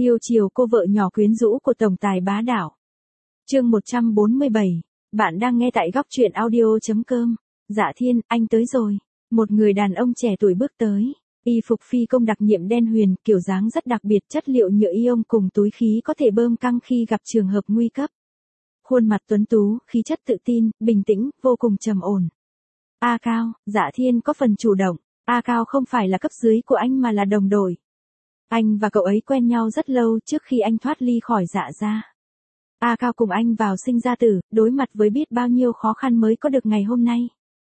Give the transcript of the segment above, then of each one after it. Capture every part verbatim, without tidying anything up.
Yêu chiều cô vợ nhỏ quyến rũ của tổng tài bá đạo. Chương một trăm bốn mươi bảy. Bạn đang nghe tại góc truyện audio chấm com. Dạ Thiên, anh tới rồi. Một người đàn ông trẻ tuổi bước tới. Y phục phi công đặc nhiệm đen huyền, kiểu dáng rất đặc biệt, chất liệu nhựa ion cùng túi khí có thể bơm căng khi gặp trường hợp nguy cấp. Khuôn mặt tuấn tú, khí chất tự tin, bình tĩnh, vô cùng trầm ổn. A Cao, Dạ Thiên có phần chủ động. A Cao không phải là cấp dưới của anh mà là đồng đội. Anh và cậu ấy quen nhau rất lâu trước khi anh thoát ly khỏi Dạ gia. A Cao cùng anh vào sinh ra tử, đối mặt với biết bao nhiêu khó khăn mới có được ngày hôm nay.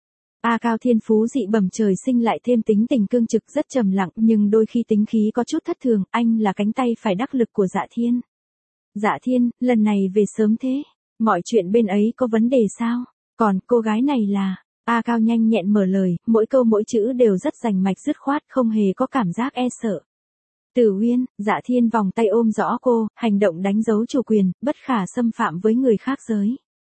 A Cao thiên phú dị bẩm trời sinh lại thêm tính tình cương trực rất trầm lặng, nhưng đôi khi tính khí có chút thất thường, anh là cánh tay phải đắc lực của Dạ Thiên. Dạ Thiên, lần này về sớm thế, mọi chuyện bên ấy có vấn đề sao? Còn cô gái này là... A Cao nhanh nhẹn mở lời, mỗi câu mỗi chữ đều rất rành mạch dứt khoát, không hề có cảm giác e sợ. Tử Uyên, Dạ Thiên vòng tay ôm rõ cô, hành động đánh dấu chủ quyền, bất khả xâm phạm với người khác giới.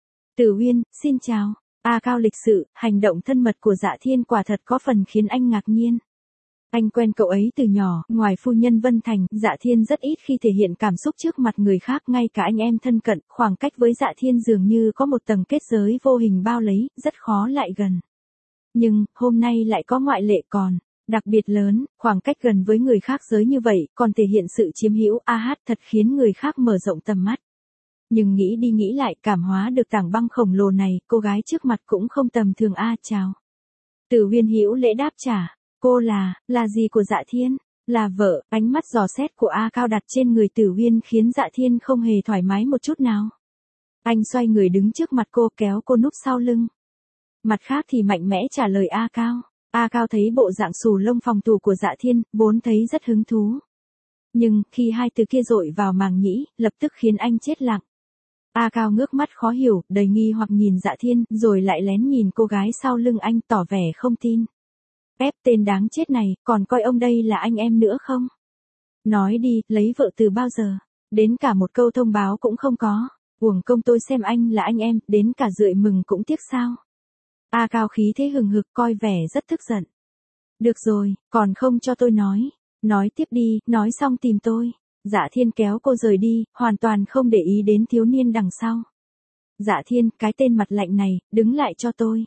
Tử Uyên, xin chào. A Cao lịch sự, hành động thân mật của Dạ Thiên quả thật có phần khiến anh ngạc nhiên. Anh quen cậu ấy từ nhỏ, ngoài phu nhân Vân Thành, Dạ Thiên rất ít khi thể hiện cảm xúc trước mặt người khác, ngay cả anh em thân cận, khoảng cách với Dạ Thiên dường như có một tầng kết giới vô hình bao lấy, rất khó lại gần. Nhưng, hôm nay lại có ngoại lệ còn, đặc biệt lớn, khoảng cách gần với người khác giới như vậy, còn thể hiện sự chiếm hữu, a hát thật khiến người khác mở rộng tầm mắt. Nhưng nghĩ đi nghĩ lại, cảm hóa được tảng băng khổng lồ này, cô gái trước mặt cũng không tầm thường. A chào. Tử Uyên hữu lễ đáp trả. Cô là, là gì của Dạ Thiên? Là vợ. Ánh mắt dò xét của A Cao đặt trên người Tử Uyên khiến Dạ Thiên không hề thoải mái một chút nào. Anh xoay người đứng trước mặt cô, kéo cô núp sau lưng. Mặt khác thì mạnh mẽ trả lời A Cao. A Cao thấy bộ dạng xù lông phòng thủ của Dạ Thiên, vốn thấy rất hứng thú. Nhưng, khi hai từ kia dội vào màng nhĩ, lập tức khiến anh chết lặng. A Cao ngước mắt khó hiểu, đầy nghi hoặc nhìn Dạ Thiên, rồi lại lén nhìn cô gái sau lưng anh, tỏ vẻ không tin. Ép tên đáng chết này, còn coi ông đây là anh em nữa không? Nói đi, lấy vợ từ bao giờ? Đến cả một câu thông báo cũng không có. Uổng công tôi xem anh là anh em, đến cả rượi mừng cũng tiếc sao? A Cao khí thế hừng hực, coi vẻ rất tức giận. Được rồi, còn không cho tôi nói. Nói tiếp đi, nói xong tìm tôi. Dạ Thiên kéo cô rời đi, hoàn toàn không để ý đến thiếu niên đằng sau. Dạ Thiên, cái tên mặt lạnh này, đứng lại cho tôi.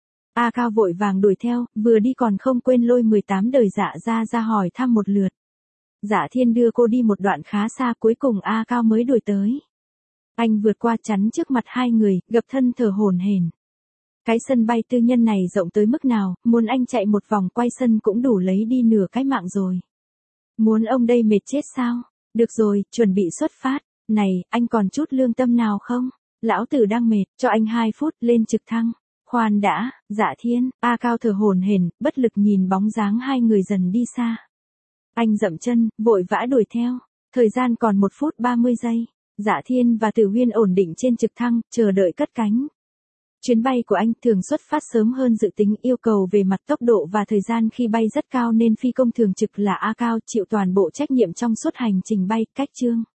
A Cao vội vàng đuổi theo, vừa đi còn không quên lôi mười tám đời Dạ ra ra hỏi thăm một lượt. Dạ Thiên đưa cô đi một đoạn khá xa, cuối cùng A Cao mới đuổi tới. Anh vượt qua chắn trước mặt hai người, gập thân thở hổn hển. Cái sân bay tư nhân này rộng tới mức nào, muốn anh chạy một vòng quay sân cũng đủ lấy đi nửa cái mạng rồi. Muốn ông đây mệt chết sao? Được rồi, chuẩn bị xuất phát. Này, anh còn chút lương tâm nào không? Lão tử đang mệt, cho anh hai phút, lên trực thăng. Khoan đã, Dạ Thiên. A Cao thở hổn hển, bất lực nhìn bóng dáng hai người dần đi xa. Anh dậm chân, vội vã đuổi theo. Thời gian còn một phút ba mươi giây. Dạ Thiên và Tử Uyên ổn định trên trực thăng, chờ đợi cất cánh. Chuyến bay của anh thường xuất phát sớm hơn dự tính, yêu cầu về mặt tốc độ và thời gian khi bay rất cao nên phi công thường trực là A Cao chịu toàn bộ trách nhiệm trong suốt hành trình bay. Cách chương